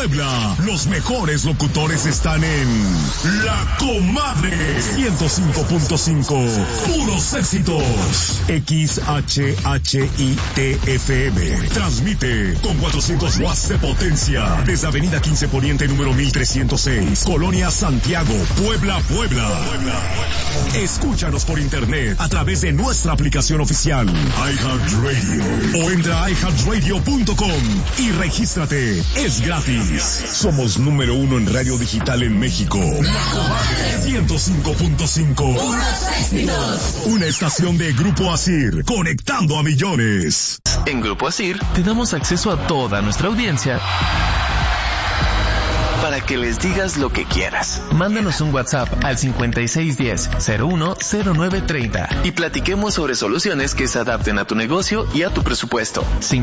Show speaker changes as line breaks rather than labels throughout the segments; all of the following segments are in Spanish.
Puebla. Los mejores locutores están en La Comadre 105.5. Puros éxitos. XHHITFM. Transmite con 400 watts de potencia desde Avenida 15 Poniente número 1306, Colonia Santiago, Puebla. Escúchanos por internet a través de nuestra aplicación oficial iHeartRadio o entra a iHeartRadio.com y regístrate. Es gratis. Somos número 1 en radio digital en México. La Comadre 105.5. Una estación de Grupo Asir, conectando a millones.
En Grupo Asir te damos acceso a toda nuestra audiencia para que les digas lo que quieras. Mándanos un WhatsApp al 5610-010930 y platiquemos sobre soluciones que se adapten a tu negocio y a tu presupuesto.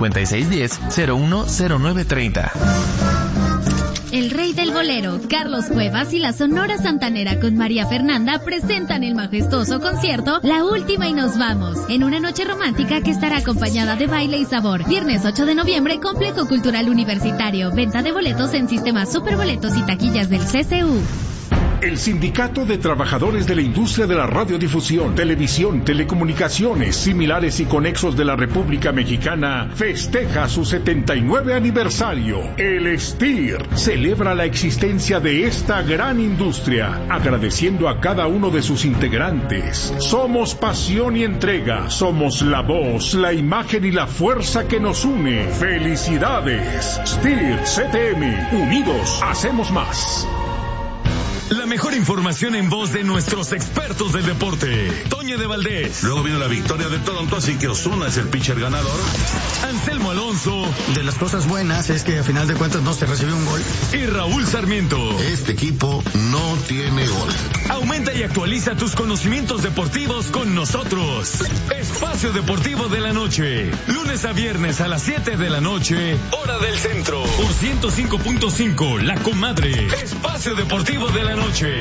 5610-010930.
El rey del bolero, Carlos Cuevas, y la Sonora Santanera con María Fernanda presentan el majestuoso concierto La Última y Nos Vamos, en una noche romántica que estará acompañada de baile y sabor. Viernes 8 de noviembre, Complejo Cultural Universitario. Venta de boletos en sistemas Superboletos y taquillas del CCU.
El Sindicato de Trabajadores de la Industria de la Radiodifusión, Televisión, Telecomunicaciones, Similares y Conexos de la República Mexicana festeja su 79 aniversario. El STIR celebra la existencia de esta gran industria, agradeciendo a cada uno de sus integrantes. Somos pasión y entrega, somos la voz, la imagen y la fuerza que nos une. ¡Felicidades! STIR CTM, unidos hacemos más.
La mejor información en voz de nuestros expertos del deporte. Toño de Valdés.
Luego vino la victoria de Toronto, así que Ozuna es el pitcher ganador.
Anselmo Alonso.
De las cosas buenas es que a final de cuentas no se recibió un gol.
Y Raúl Sarmiento.
Este equipo no tiene gol.
Aumenta y actualiza tus conocimientos deportivos con nosotros. Espacio Deportivo de la Noche. Lunes a viernes a las 7 de la noche, hora del centro. Por 105.5, La Comadre. Espacio Deportivo de la Noche.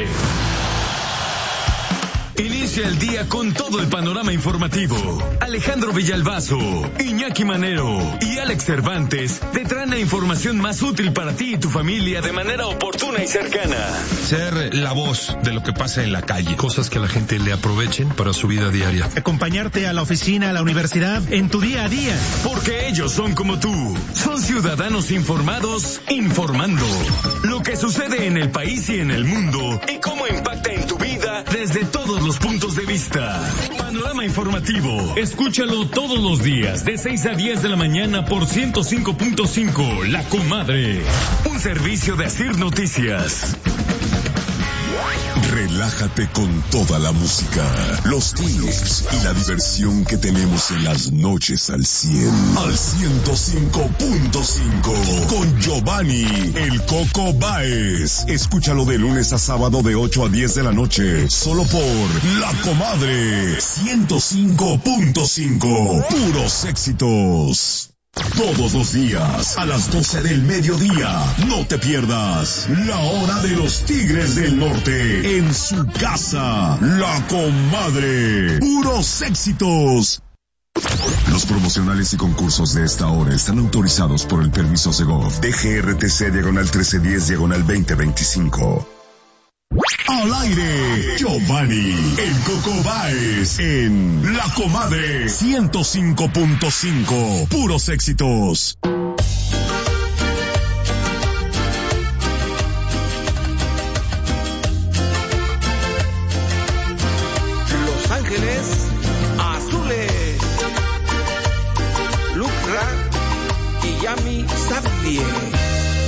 Inicia el día con todo el panorama informativo. Alejandro Villalbazo, Iñaki Manero y Alex Cervantes te traen la información más útil para ti y tu familia de manera oportuna y cercana.
Ser la voz de lo que pasa en la calle. Cosas que la gente le aprovechen para su vida diaria.
Acompañarte a la oficina, a la universidad, en tu día a día.
Porque ellos son como tú. Son ciudadanos informados, informando. Lo que sucede en el país y en el mundo y cómo impacta en tu vida desde todos los puntos de vista. Panorama informativo. Escúchalo todos los días de 6 a 10 de la mañana por 105.5 La Comadre. Un servicio de Asir Noticias.
Relájate con toda la música, los tips y la diversión que tenemos en las noches al 100. Al 105.5 con Giovanni El Coco Báez. Escúchalo de lunes a sábado de 8 a 10 de la noche, solo por La Comadre 105.5. Puros éxitos. Todos los días, a las 12 del mediodía, no te pierdas La Hora de los Tigres del Norte, en su casa, La Comadre. Puros éxitos. Los promocionales y concursos de esta hora están autorizados por el permiso Segov, DGRTC/1310/2025. Al aire, Giovanni El Coco Báez en La Comadre 105.5. Puros éxitos.
Los Ángeles Azules. Lucra y Yami Sabie.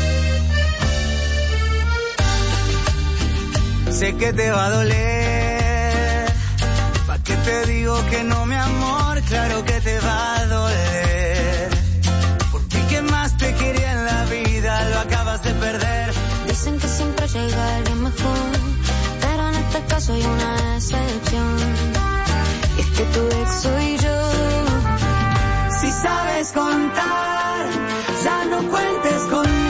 Sé que te va a doler, ¿pa' qué te digo que no, mi amor? Claro que te va a doler, porque ¿qué más te quería en la vida? Lo acabas de perder.
Dicen que siempre llega alguien mejor, pero en este caso hay una excepción, y es que tu ex soy yo.
Si sabes contar, ya no cuentes conmigo.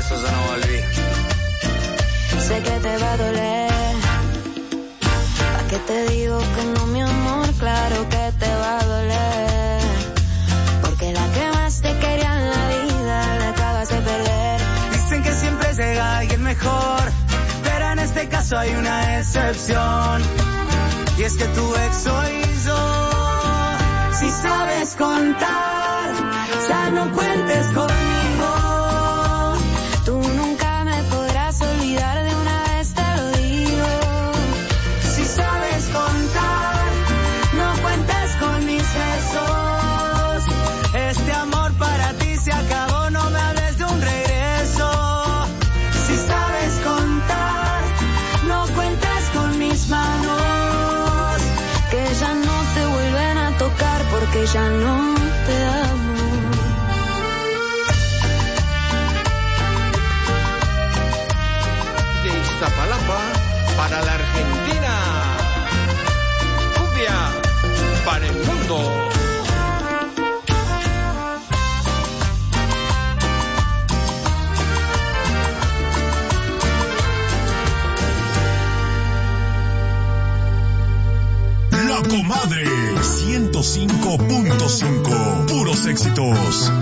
eso se nos olvida.
Sé que te va a doler. ¿Pa' qué te digo que no, mi amor? Claro que te va a doler. Porque la que más te quería en la vida la acabas de perder.
Dicen que siempre llega alguien mejor, pero en este caso hay una excepción. Y es que tu ex soy yo. Si sabes contar, ya no cuentes conmigo.
Tú nunca me podrás olvidar, de una vez te lo digo.
Si sabes contar, no cuentes con mis besos. Este amor para ti se acabó, no me hables de un regreso. Si sabes contar, no cuentes con mis manos,
que ya no te vuelven a tocar porque ya no te amo.
De Iztapalapa para la Argentina, cumbia para el mundo.
La Comadre 105.5, puros éxitos.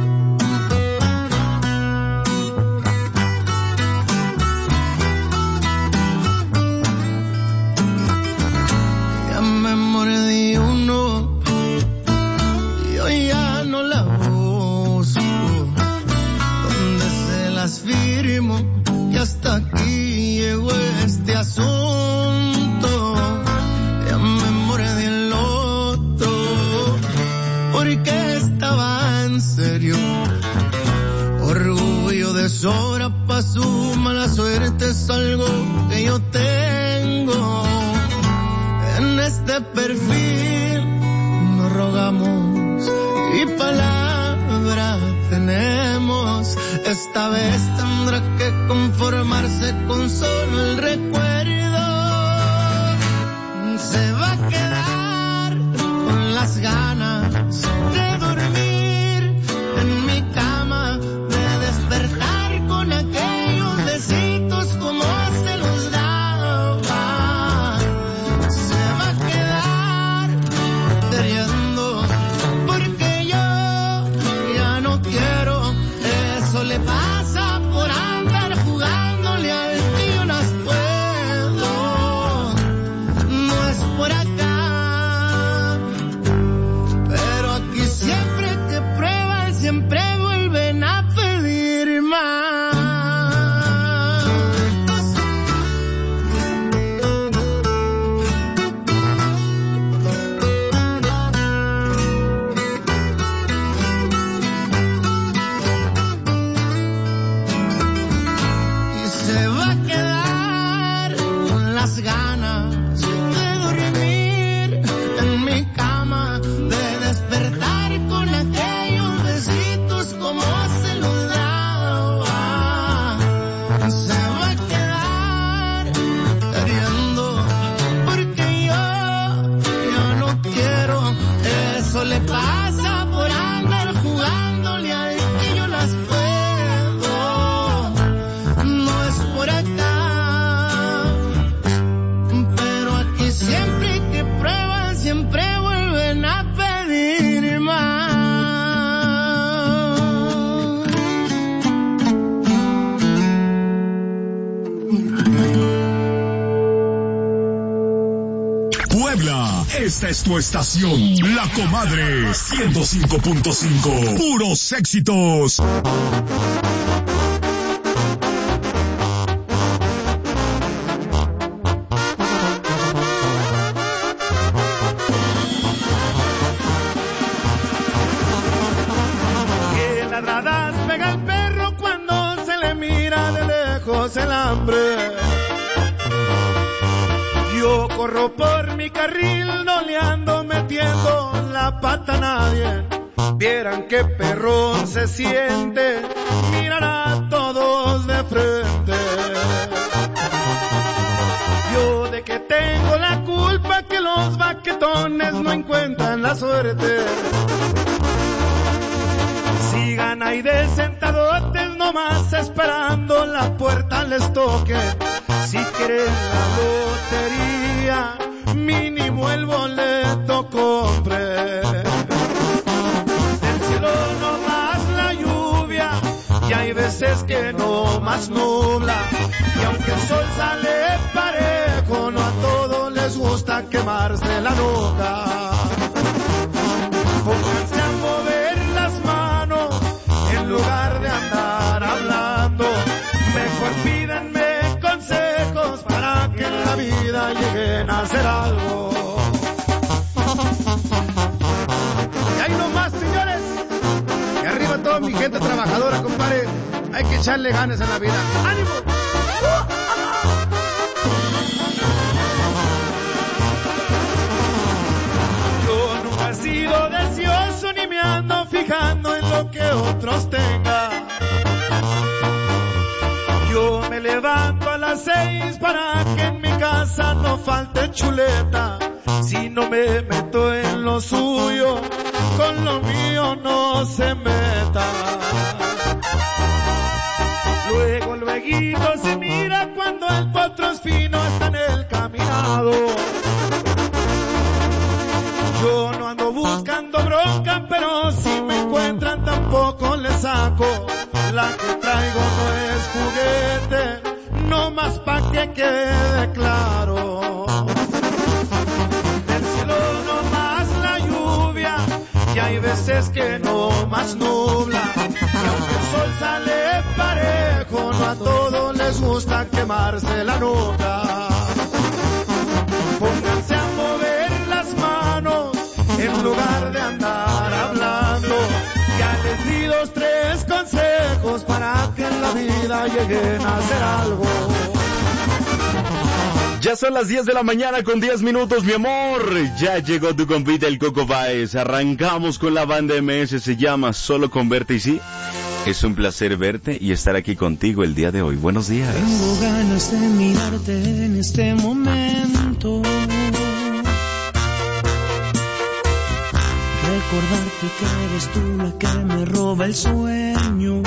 Ya me mordí uno y hoy ya no la busco. Donde se las firmo y hasta aquí llegó este asunto. Ya me mordí el otro porque estaba en serio. Orgullo de sobra pa' su mala suerte es algo que yo tengo. En este perfil no rogamos y palabra tenemos. Esta vez tendrá que conformarse con solo el recuerdo. Se va a quedar con las ganas de dormir en mi cama, de despertar con aquellos besitos como se los daba. Se va a quedar queriendo porque yo ya no quiero. Eso le pasa por andar jugándole al tío las puedo. No es por acá, pero aquí siempre que prueban siempre vuelven a pedir más. Y se va a quedar con las ganas de dormir en mi cama, de despertar con aquellos besitos como se los daba. Se va a quedar queriendo porque yo ya no quiero. Eso le pasa por andar jugándole al que yo las puedo. No es por acá, pero aquí siempre que prueban siempre vuelven a pedir más.
Puebla, esta es tu estación, La Comadre 105.5, puros éxitos.
Que ladradas pega el perro cuando se le mira de lejos el hambre. Yo corro por mi carril, no le ando metiendo la pata a nadie. Vieran qué perrón se siente, mirar a todos de frente. Yo de que tengo la culpa que los baquetones no encuentran la suerte. Sigan Llegan ahí de sentadotes nomás esperando la puerta les toque. Si quieren la lotería, mínimo el boleto compre. Del cielo nomás la lluvia y hay veces que nomás nubla. Y aunque el sol sale parejo, no a todos les gusta quemarse la nuca. Pónganse a mover las manos en lugar de andar hablando. Mejor pídanme consejos para que en la vida lleguen a hacer algo. Y ahí nomás, señores. Y arriba toda mi gente trabajadora, compadre. Hay que echarle ganas en la vida. ¡Ánimo! Yo nunca he sido deseoso ni me ando fijando en lo que otros tengan. Yo me levanto a las 6 para que en mi casa no falte chuleta. Si no me meto en lo suyo, con lo mío no se meta. Luego se mira cuando el potro es fino está en el caminado. Yo no ando buscando bronca, pero si me encuentran tampoco le saco. La que traigo no es juguete, no más pa' que quede claro. Del cielo no más la lluvia y hay veces que no más nubla. Y aunque el sol sale parejo, no a todos les gusta quemarse la nuca. Pónganse a mover las manos en lugar de andar hablando. Ya les di 2, 3 consejos para que en la vida lleguen a hacer algo.
Ya son las 10 de la mañana con 10 minutos, mi amor. Ya llegó tu compita el Coco Baez. Arrancamos con la banda MS, se llama Solo con Verte y sí. Es un placer verte y estar aquí contigo el día de hoy. Buenos días.
Tengo ganas de mirarte en este momento. Recordarte que eres tú la que me roba el sueño.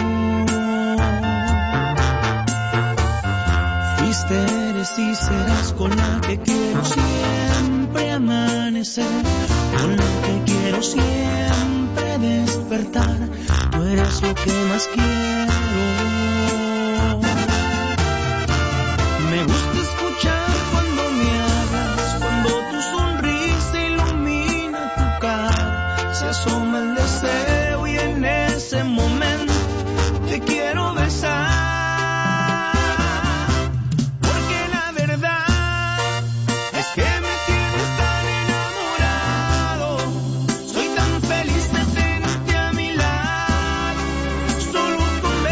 Fuiste, eres y serás con la que quiero siempre amanecer, con la que quiero siempre despertar. Tú eres lo que más quiero. Me gusta escuchar cuando me hablas, cuando tu sonrisa ilumina tu cara. Se asoma el deseo y en ese momento te quiero besar.
Solo con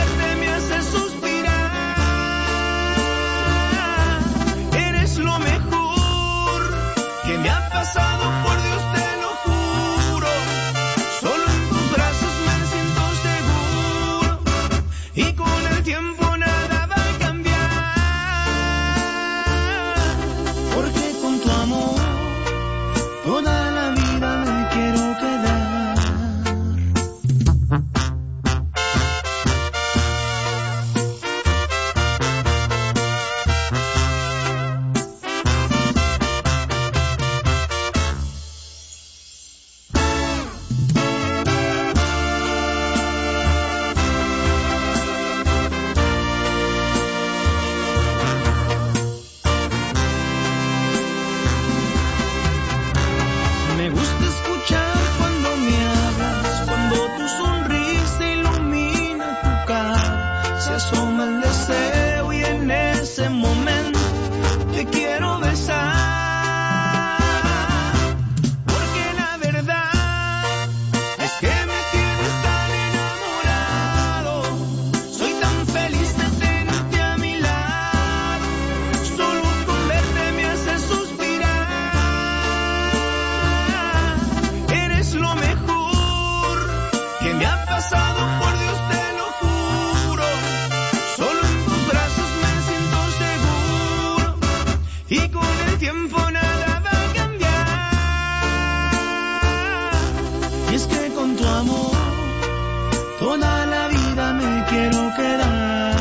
toda la vida me quiero quedar.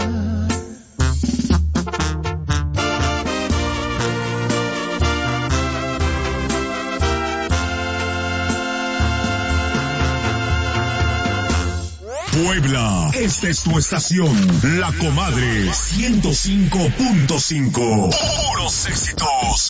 Puebla, esta es tu estación, La Comadre 105.5. Puros éxitos.